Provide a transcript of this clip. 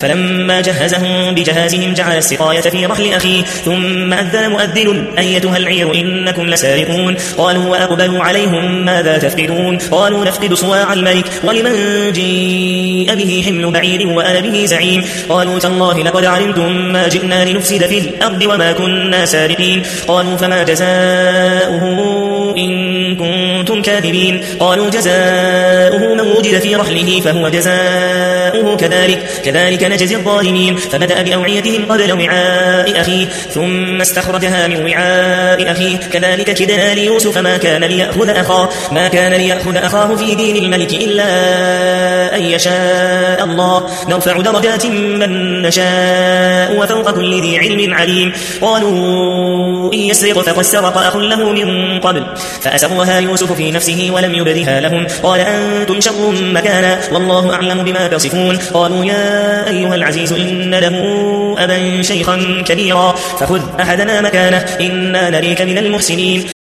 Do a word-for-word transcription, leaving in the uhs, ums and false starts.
فلما جهزهم بجهازهم جعل السقاية في رحل أخيه ثم أذن مؤذن أيتها العير إنكم لسارقون قالوا وأقبلوا عليهم ماذا تفقدون قالوا نفقد صواع الملك ولمن جيء به حمل بعير وأنا به زعيم قالوا تالله لقد علمتم ما جئنا لنفسد في الأرض وما كنا سارقين قالوا فما جزاؤه إن كنتم كاذبين قالوا جزاؤه من وجد في رحله فهو جزاؤه كذلك كذلك نجزي الظالمين فبدأ بأوعيتهم قبل وعاء أخيه ثم استخرجها من وعاء أخيه كذلك كدنا ليوسف ما كان ليأخذ أخاه ما كان ليأخذ أخاه في دين الملك إلا أن يشاء الله نرفع درجات من نشاء وفوق كل ذي علم عليم قالوا إن يسرق فقد سرق أخ له من قبل فأسرها يوسف في نفسه ولم يبدها لهم قال أنتم شر مكانا والله أعلم بما تصفون قالوا يا أيها العزيز إن له أبا شيخا كبيرا فخذ أحدنا مكانه إنا نريك من المحسنين